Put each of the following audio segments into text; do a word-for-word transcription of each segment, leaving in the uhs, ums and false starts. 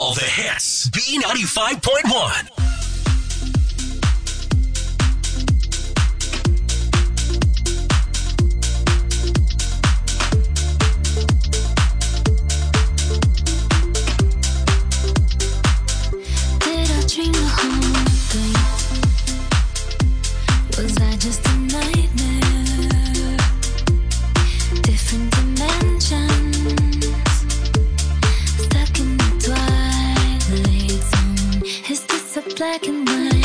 All the hits. B ninety-five point one. Black and white.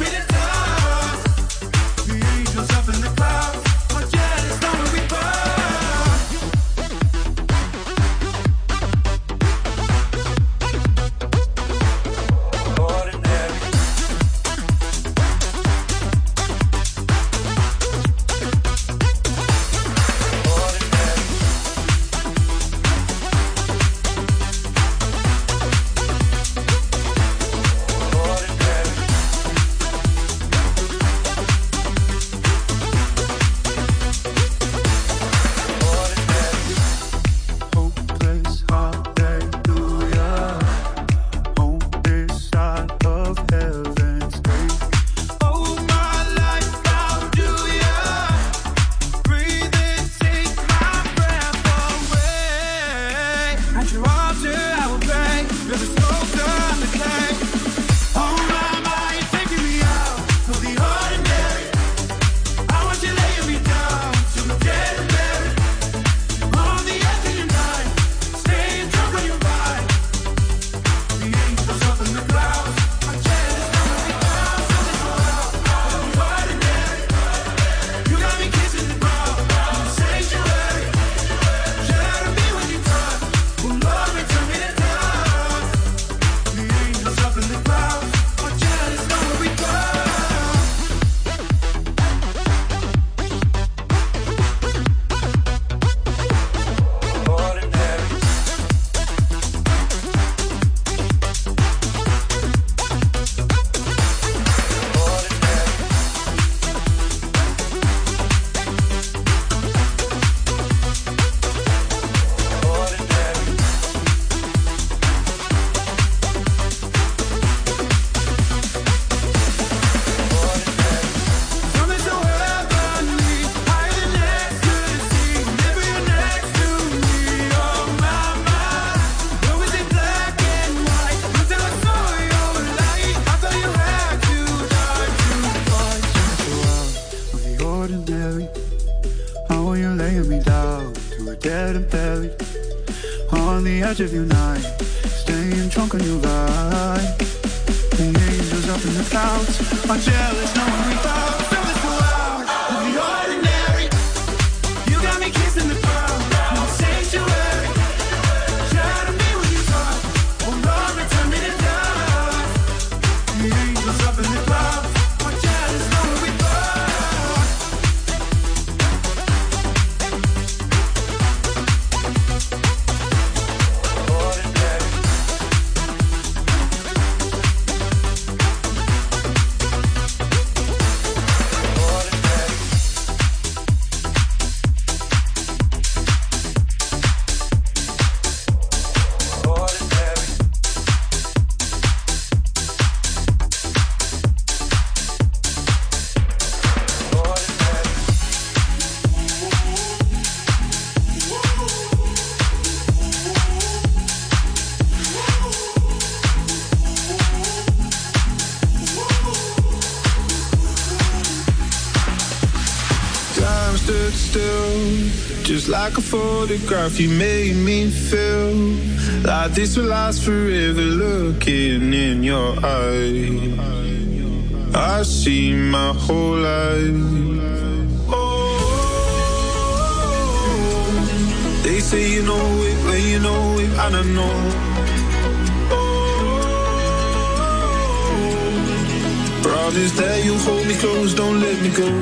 Up in the clouds, my jealous, know we burn. touch of your night, staying drunk on your vibe. The angels up in the clouds are jealous knowing we found feelings go out of the ordinary. You got me kissing the ground in the sanctuary. Try to be what you thought, oh Lord, return me to dust. The angels up in the clouds are jealous knowing we just like a photograph, you made me feel like this will last forever. Looking in your eyes, I see my whole life. Oh, they say you know it when you know it, and I know. Oh, promise that you'll hold me close, don't let me go.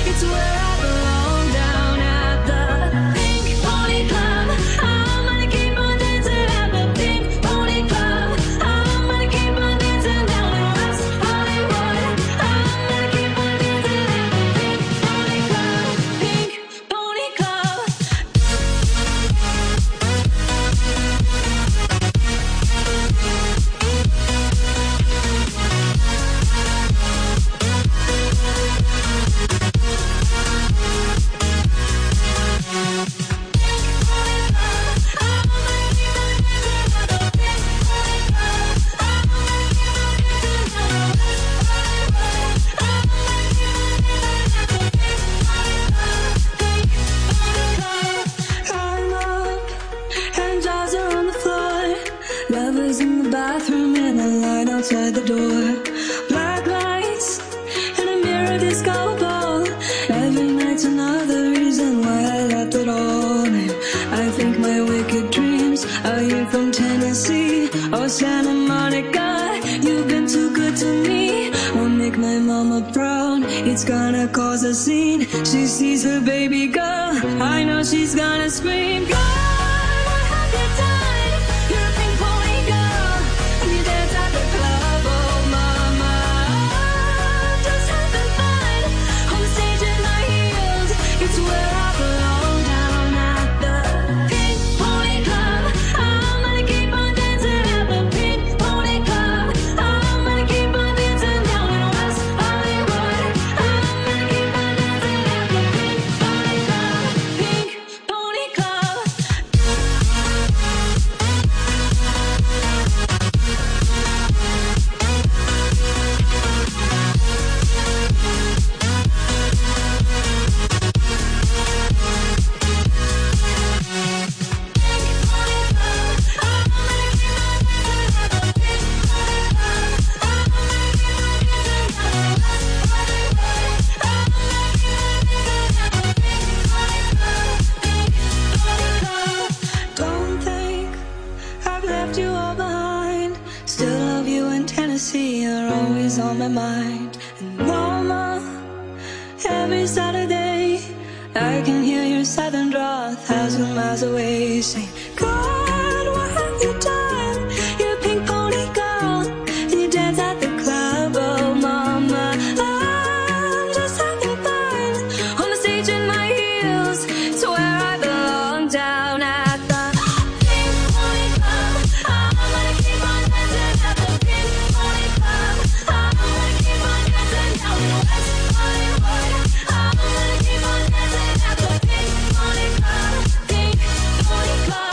Keep was in the bathroom and a line outside the door. Black lights and a mirror disco ball. Every night's another reason why I left it all. And I think my wicked dreams are you from Tennessee or Santa Monica. You've been too good to me. Won't make my mama proud. It's gonna cause a scene. She sees her baby girl. I know she's gonna scream. God, what have you done? You're a pink pony girl. And you dance at the club. Oh, mama, just having fun. On the stage in my heels. It's where I belong, down at the Pink Pony Club. I'm gonna keep on dancing at the Pink Pony Club. I'm gonna keep on dancing down in West Hollywood. I'm gonna keep on dancing at the Pink Pony Club. Pink Pony Club. Don't think I've left you all behind. Still love you in Tennessee, you're always on my mind. And mama, every Saturday I can hear your southern draw a thousand miles away, saying, God, what have you done? You're a pink pony girl, and you dance at the club. Oh, mama, I'm just having fun on the stage in my heels. It's where I belong, down at the Pink Pony Club. I'm gonna keep on dancing at the Pink Pony Club. I'm gonna keep on dancing down in West Hollywood. I'm gonna keep on dancing at the Pink Pony Club. Pink Pony Club.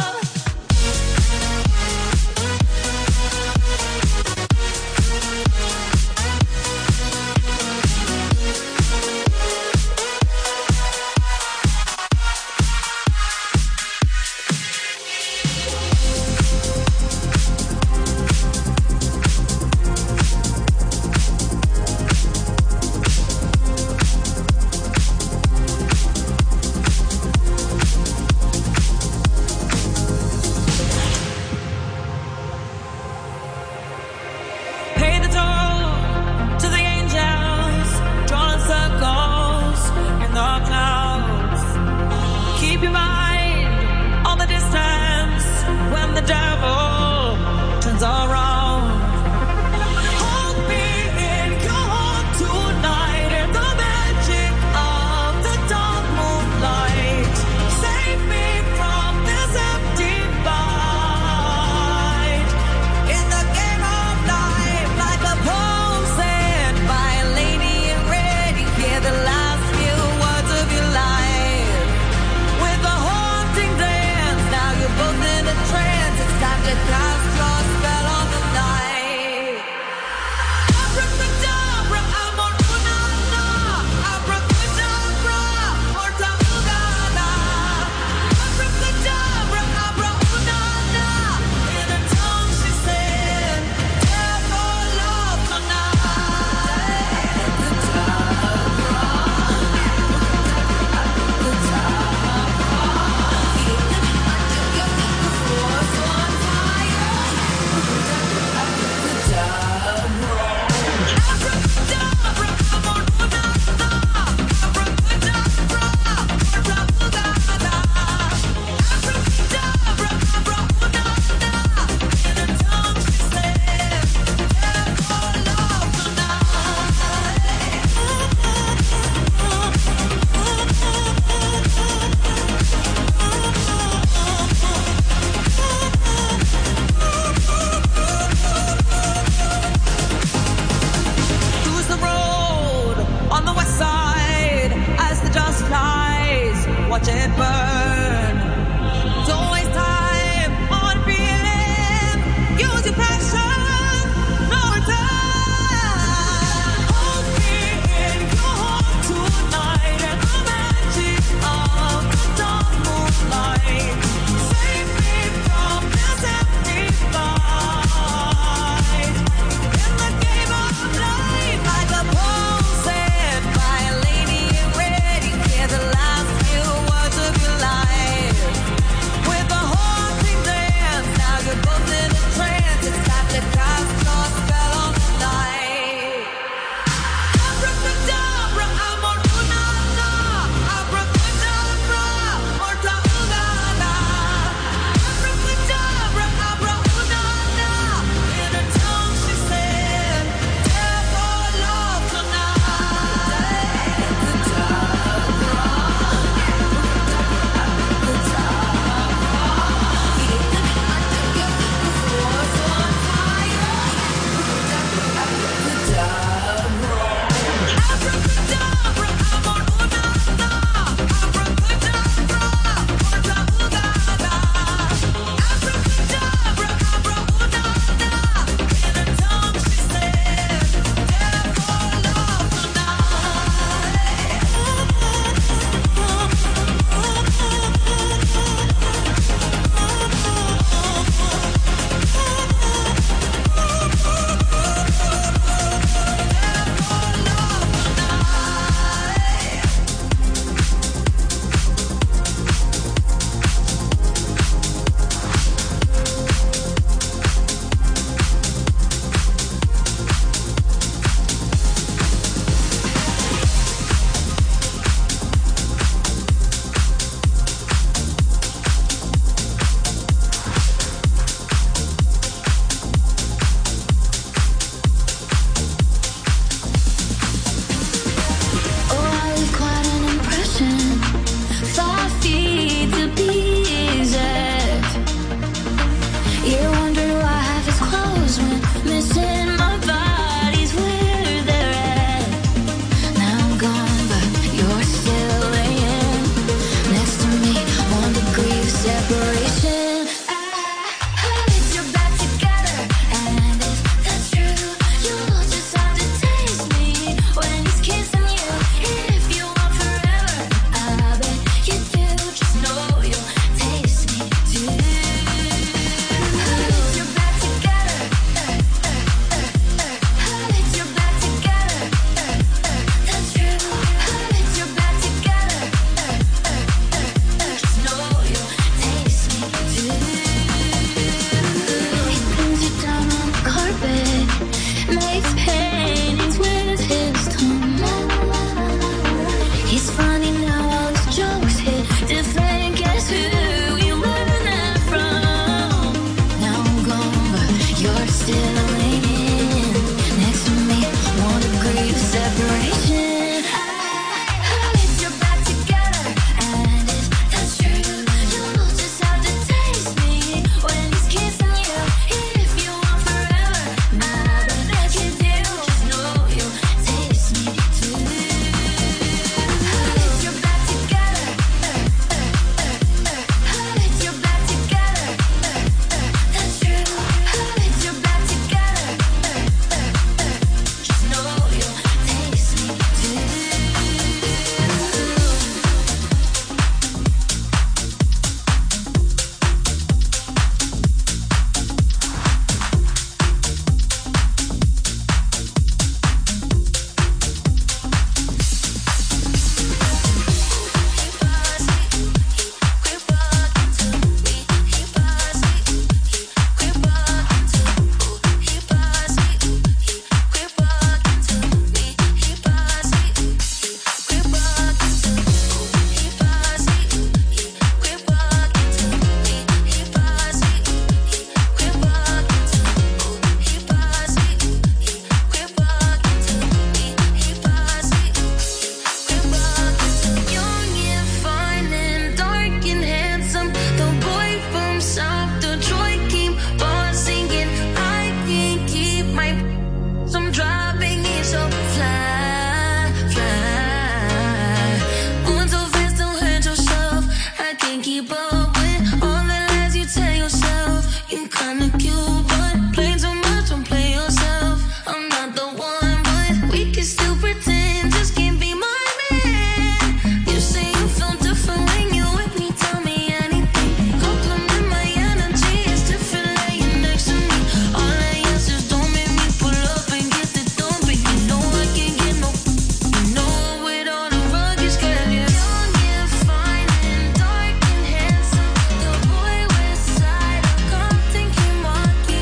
Dark and handsome, the boy with side of Compton came walking.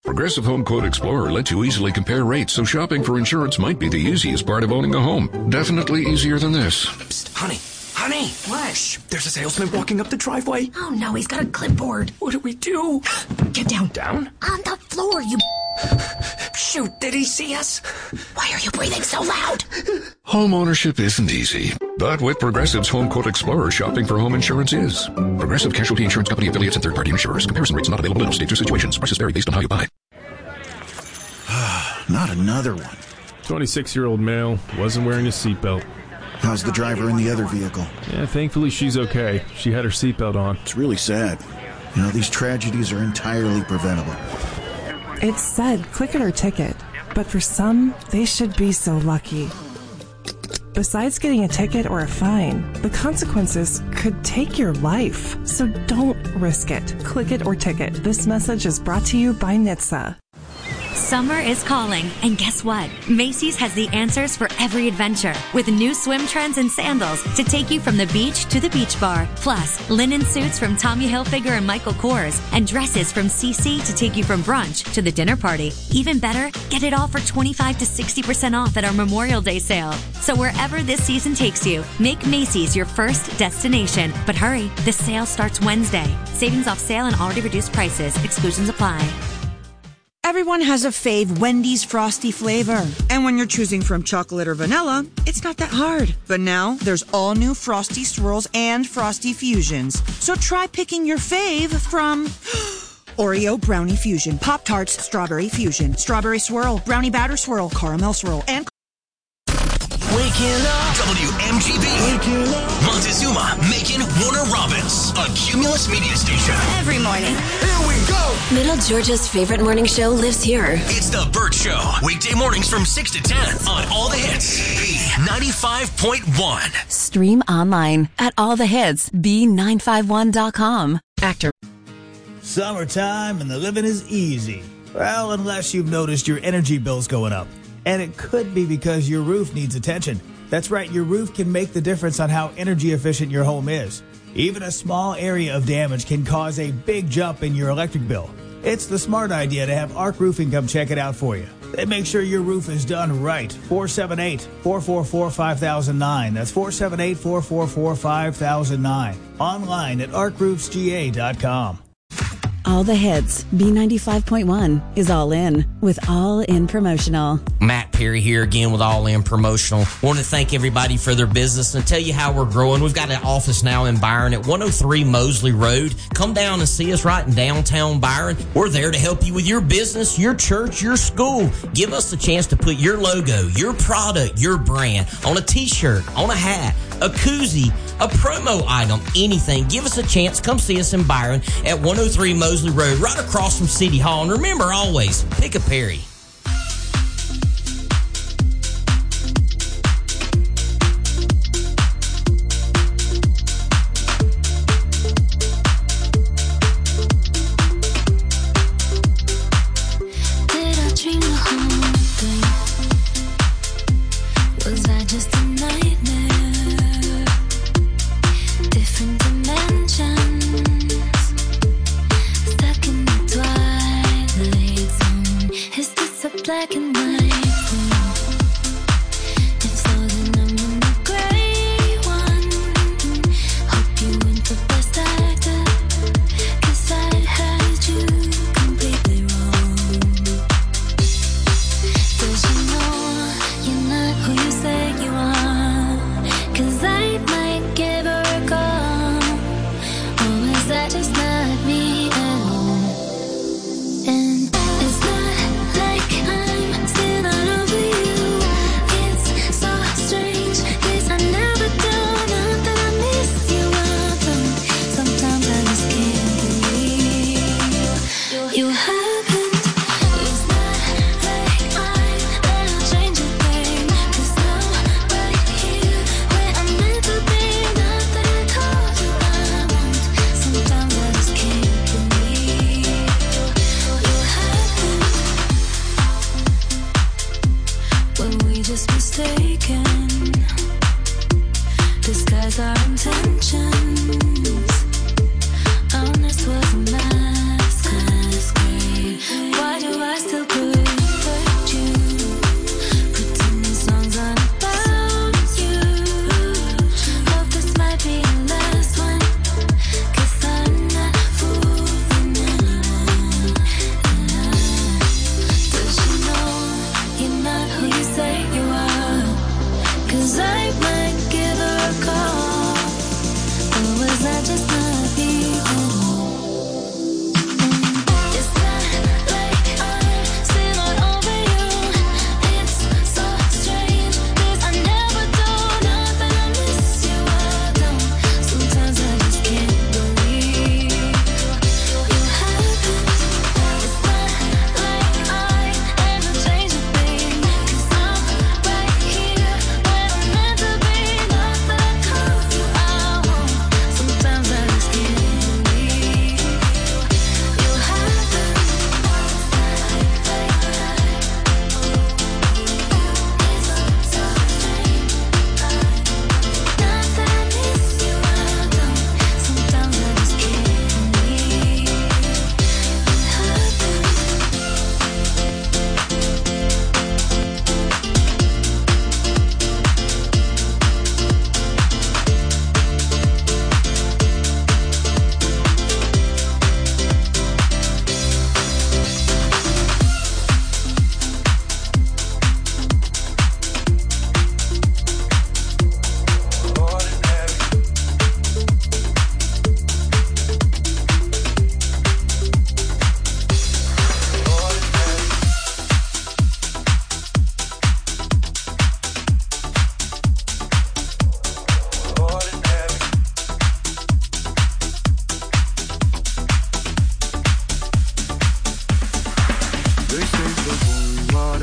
Progressive Home Quote Explorer lets you easily compare rates, so shopping for insurance might be the easiest part of owning a home. Definitely easier than this. Psst, honey, honey. What? Shh, there's a salesman walking up the driveway. Oh no, he's got a clipboard. What do we do? Get down. Down? On the floor, you... Shoot, did he see us? Why are you breathing so loud? Home ownership isn't easy, but with Progressive's Home Quote Explorer, shopping for home insurance is. Progressive Casualty Insurance Company affiliates and third-party insurers. Comparison rates not available in all states or situations. Prices vary based on how you buy. Not another one. twenty-six-year-old male wasn't wearing a seatbelt. How's the driver in the other vehicle? Yeah, thankfully she's okay. She had her seatbelt on. It's really sad. You know, these tragedies are entirely preventable. It said click it or ticket, but for some, they should be so lucky. Besides getting a ticket or a fine, the consequences could take your life. So don't risk it. Click it or ticket. This message is brought to you by N H T S A. Summer is calling, and guess what? Macy's has the answers for every adventure, with new swim trends and sandals to take you from the beach to the beach bar. Plus, linen suits from Tommy Hilfiger and Michael Kors, and dresses from C C to take you from brunch to the dinner party. Even better, get it all for twenty-five to sixty percent off at our Memorial Day sale. So wherever this season takes you, make Macy's your first destination. But hurry, the sale starts Wednesday. Savings off sale and already reduced prices. Exclusions apply. Everyone has a fave Wendy's Frosty flavor. And when you're choosing from chocolate or vanilla, it's not that hard. But now, there's all new Frosty Swirls and Frosty Fusions. So try picking your fave from Oreo Brownie Fusion, Pop-Tarts Strawberry Fusion, Strawberry Swirl, Brownie Batter Swirl, Caramel Swirl, and... Waking up. W M G B. Waking up. Montezuma, Macon, Warner Robins. A Cumulus media station. Every morning. Here we go. Middle Georgia's favorite morning show lives here. It's The Burt Show. Weekday mornings from six to ten on All the Hits. B ninety-five point one. Stream online at all the hits b nine five one dot com. Actor. Summertime and the living is easy. Well, unless you've noticed your energy bills going up. And it could be because your roof needs attention. That's right, your roof can make the difference on how energy efficient your home is. Even a small area of damage can cause a big jump in your electric bill. It's the smart idea to have Arc Roofing come check it out for you. They make sure your roof is done right. four seven eight, four four four, five thousand nine. That's four seven eight, four four four, five thousand nine. Online at arc roofs g a dot com. All the hits. B ninety-five point one is all in with All In Promotional. Matt Perry here again with All In Promotional. Want to thank everybody for their business and tell you how we're growing. We've got an office now in Byron at one oh three Mosley Road. Come down and see us right in downtown Byron. We're there to help you with your business, your church, your school. Give us the chance to put your logo, your product, your brand on a t-shirt, on a hat, a koozie, a promo item, anything. Give us a chance. Come see us in Byron at one oh three Mosley Road, right across from City Hall. And remember, always, pick a Perry. Is this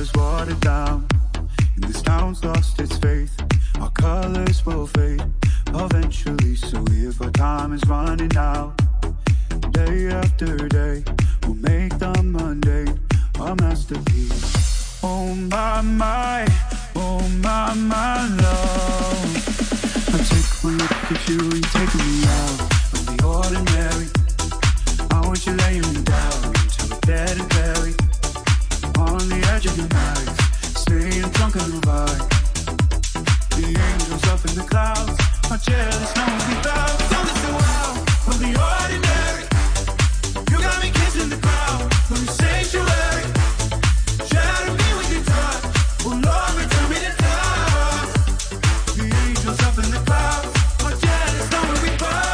was watered down. And this town's lost its faith. Our colors will fade eventually. So if our time is running out, day after day, we'll make the mundane a masterpiece. Oh my, my, oh my, my love. I take one look at you and take me out of the ordinary. I want you laying me down till we're dead and buried. On the edge of your knife, staying drunk on the ride. The angels up in the clouds are jealous, no one without. Tell us so wild from the ordinary. You got me kissing the crowd from the sanctuary. Shadow me with your touch, oh Lord, return me to dust. The angels up in the clouds are jealous, no one without.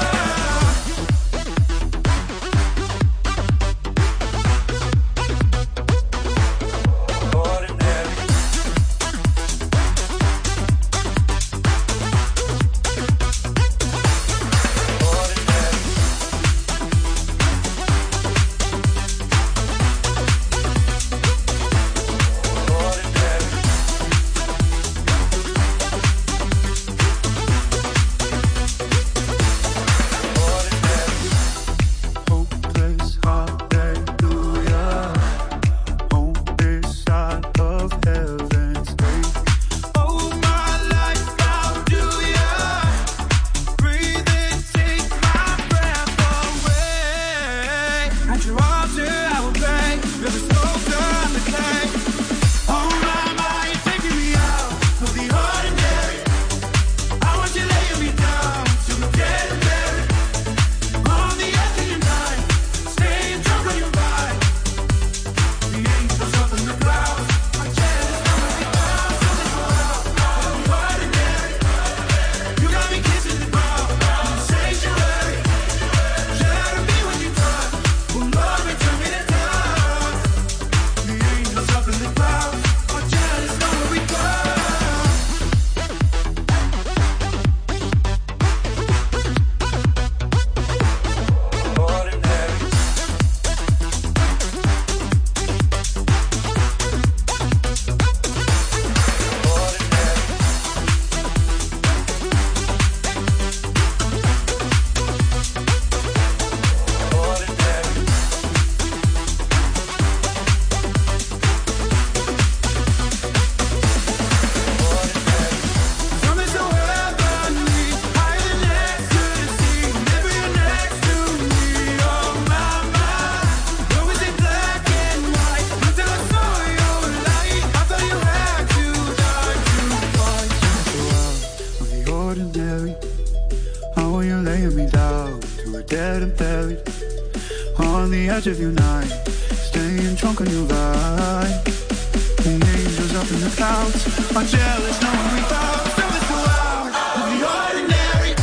Of your night, staying drunk on your ride. And angels up in the clouds are jealous, no one without. Feel this so loud of the ordinary.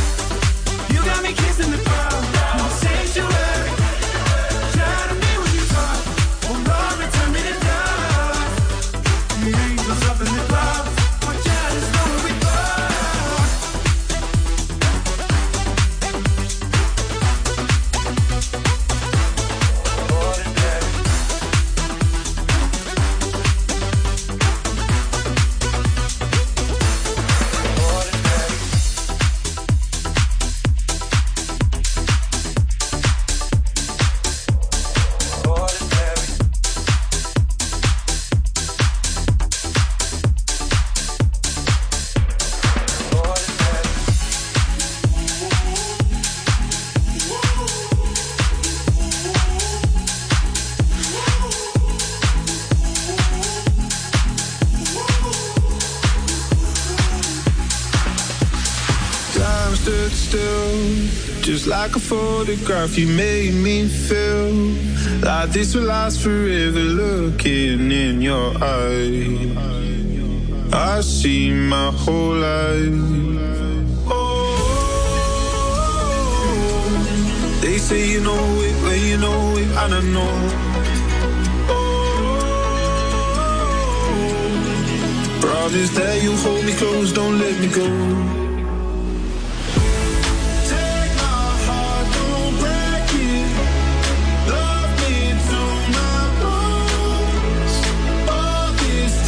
You got me kissing the crowd in the sanctuary. Shadow me when you talk, oh Lord, return me to dust. The angels up in the clouds are jealous, no one without. Just like a photograph, you made me feel like this will last forever. Looking in your eyes, I see my whole life. Oh, they say you know it, well you know it, and I know. Oh, promise that you'll hold me close, don't let me go. This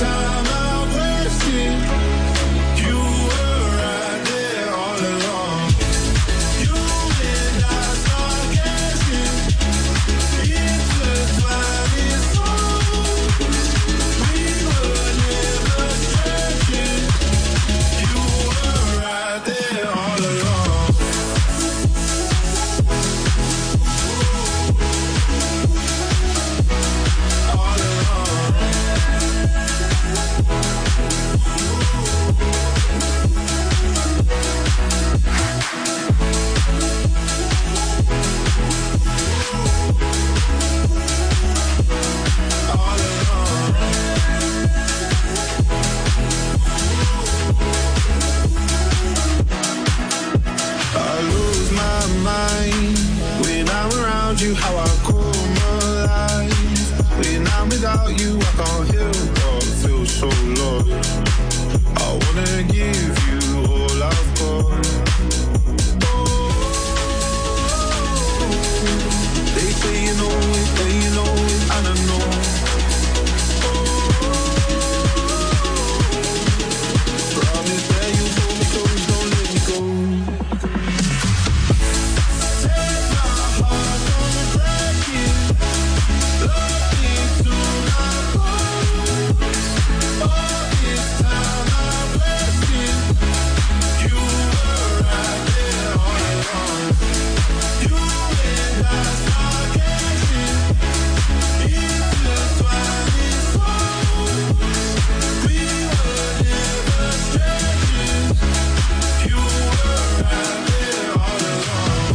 come alive. When I'm without you, I can't help but feel so lost. I wanna give you all I've got. They say you know it, they you know it, and I know. Promise that you hold me close, don't let me go. Take my heart, don't break it. Love it to my bones. All this time I'm blessing. You were right there all along. You and I stargazing, intertwining souls. We were never strangers. You were right there all along.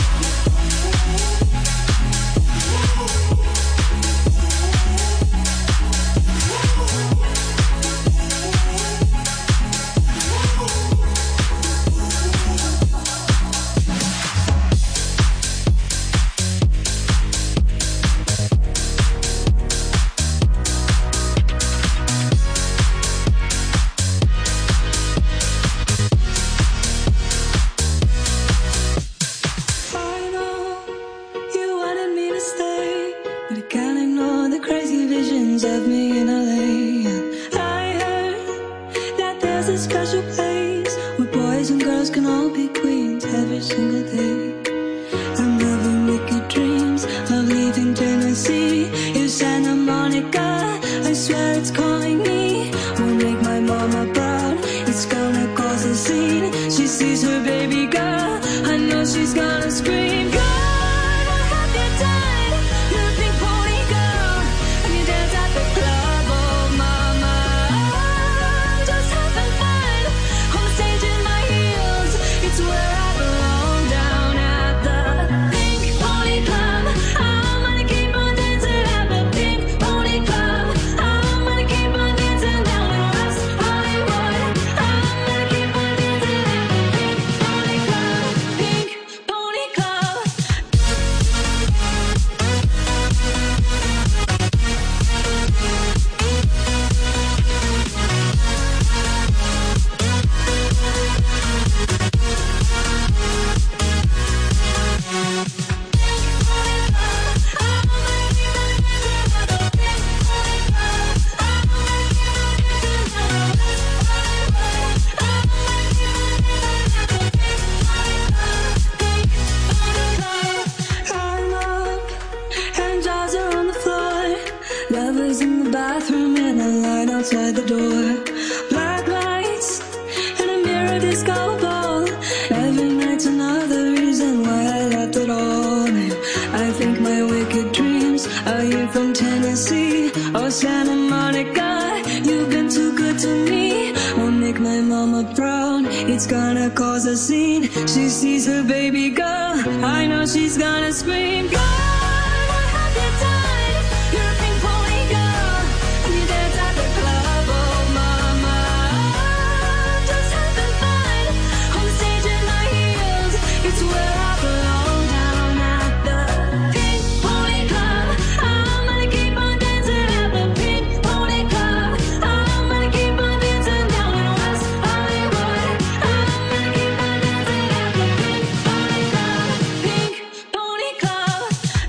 I know you wanted me to stay, but I can't ignore the crazy visions of me in L A. And I heard that there's a special place where boys and girls can all be queens every single day. I'm having wicked dreams of leaving Tennessee. It's Santa Monica, I swear it's calling me. Won't make my mama proud, it's gonna cause a scene. She sees her baby girl, I know she's gonna scream. God, what have you done? You're a pink pony girl, and you dance at the club. Oh mama, I'm just having fun on the stage in my heels. It's where I belong, down at the Pink Pony Club. I'm gonna keep on dancing at the Pink Pony Club. I'm gonna keep on dancing down in West Hollywood. I'm gonna keep on dancing at the Pink Pony Club. Pink Pony Club. I'm up and jaws are on the floor. Lovers in the bathroom and a line outside the door. Black lights and a mirror disco ball. Every night's another reason why I left it all. And I think my wicked dreams are you from Tennessee or Santa Monica. You've been too good to me. Won't make my mama proud. It's gonna cause a scene. She sees her baby girl, I know she's gonna scream. God, what have you done? You're a pink pony girl, and you dance at the club. Oh mama, I'm just having fun on the stage in my heels. It's where I belong, down at the Pink Pony Club. I'm gonna keep on dancing at the Pink Pony Club. I'm gonna keep on dancing down in West Hollywood. I'm gonna keep on dancing at the Pink Pony Club. Pink Pony Club.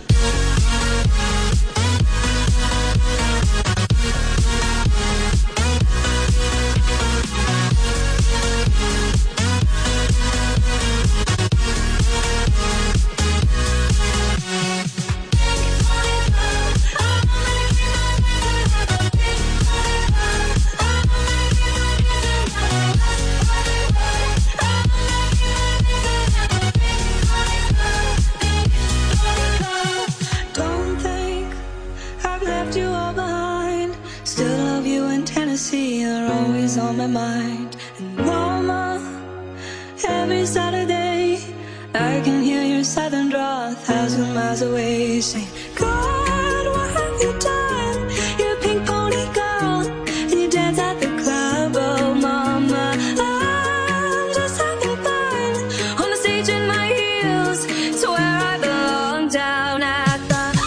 Don't think I've left you all behind. Still love you in Tennessee, you're always on my mind. And mama, every Saturday I can hear your southern drawl a thousand miles away, saying, God, what have you done? You're a pink pony girl, and you dance at the club. Oh mama, I'm just having fun on the stage in my heels. It's where I belong, down at the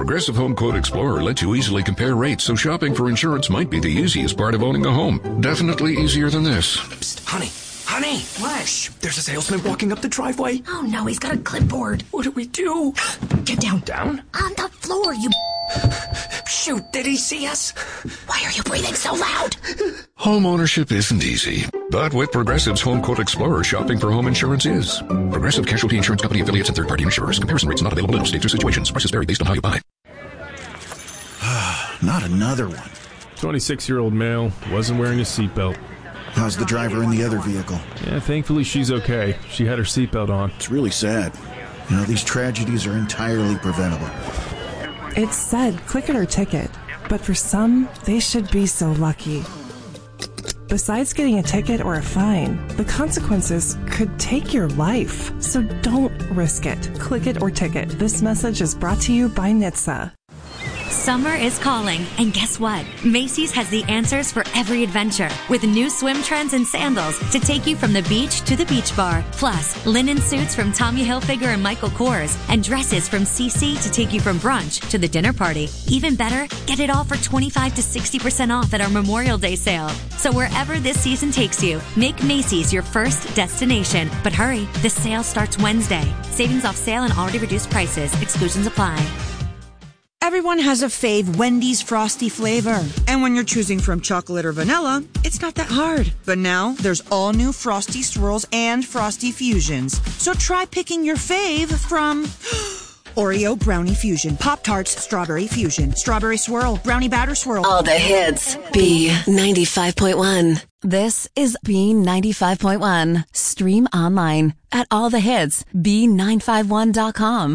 Progressive Home Quote Explorer lets you easily compare rates, so shopping for insurance might be the easiest part of owning a home. Definitely easier than this. Psst, honey. Honey! What? Shh, there's a salesman walking up the driveway. Oh no, he's got a clipboard. What do we do? Get down. Down? On the floor, you... Shoot, did he see us? Why are you breathing so loud? Home ownership isn't easy, but with Progressive's Home Quote Explorer, shopping for home insurance is. Progressive Casualty Insurance Company affiliates and third-party insurers. Comparison rates not available in all states or situations. Prices vary based on how you buy. Not another one. twenty-six-year-old male, wasn't wearing a seatbelt. How's the driver in the other vehicle? Yeah, thankfully she's okay. She had her seatbelt on. It's really sad. You know, these tragedies are entirely preventable. It said click it or ticket, but for some, they should be so lucky. Besides getting a ticket or a fine, the consequences could take your life. So don't risk it. Click it or ticket. This message is brought to you by N H T S A. Summer is calling, and guess what? Macy's has the answers for every adventure with new swim trends and sandals to take you from the beach to the beach bar. Plus, linen suits from Tommy Hilfiger and Michael Kors, and dresses from C C to take you from brunch to the dinner party. Even better, get it all for twenty-five to sixty percent off at our Memorial Day sale. So wherever this season takes you, make Macy's your first destination. But hurry, the sale starts Wednesday. Savings off sale and already reduced prices. Exclusions apply. Everyone has a fave Wendy's Frosty flavor. And when you're choosing from chocolate or vanilla, it's not that hard. But now, there's all new Frosty Swirls and Frosty Fusions. So try picking your fave from... Oreo Brownie Fusion, Pop-Tarts Strawberry Fusion, Strawberry Swirl, Brownie Batter Swirl. All the hits. B ninety-five point one. This is B ninety-five point one. Stream online at all the hits, B nine five one dot com.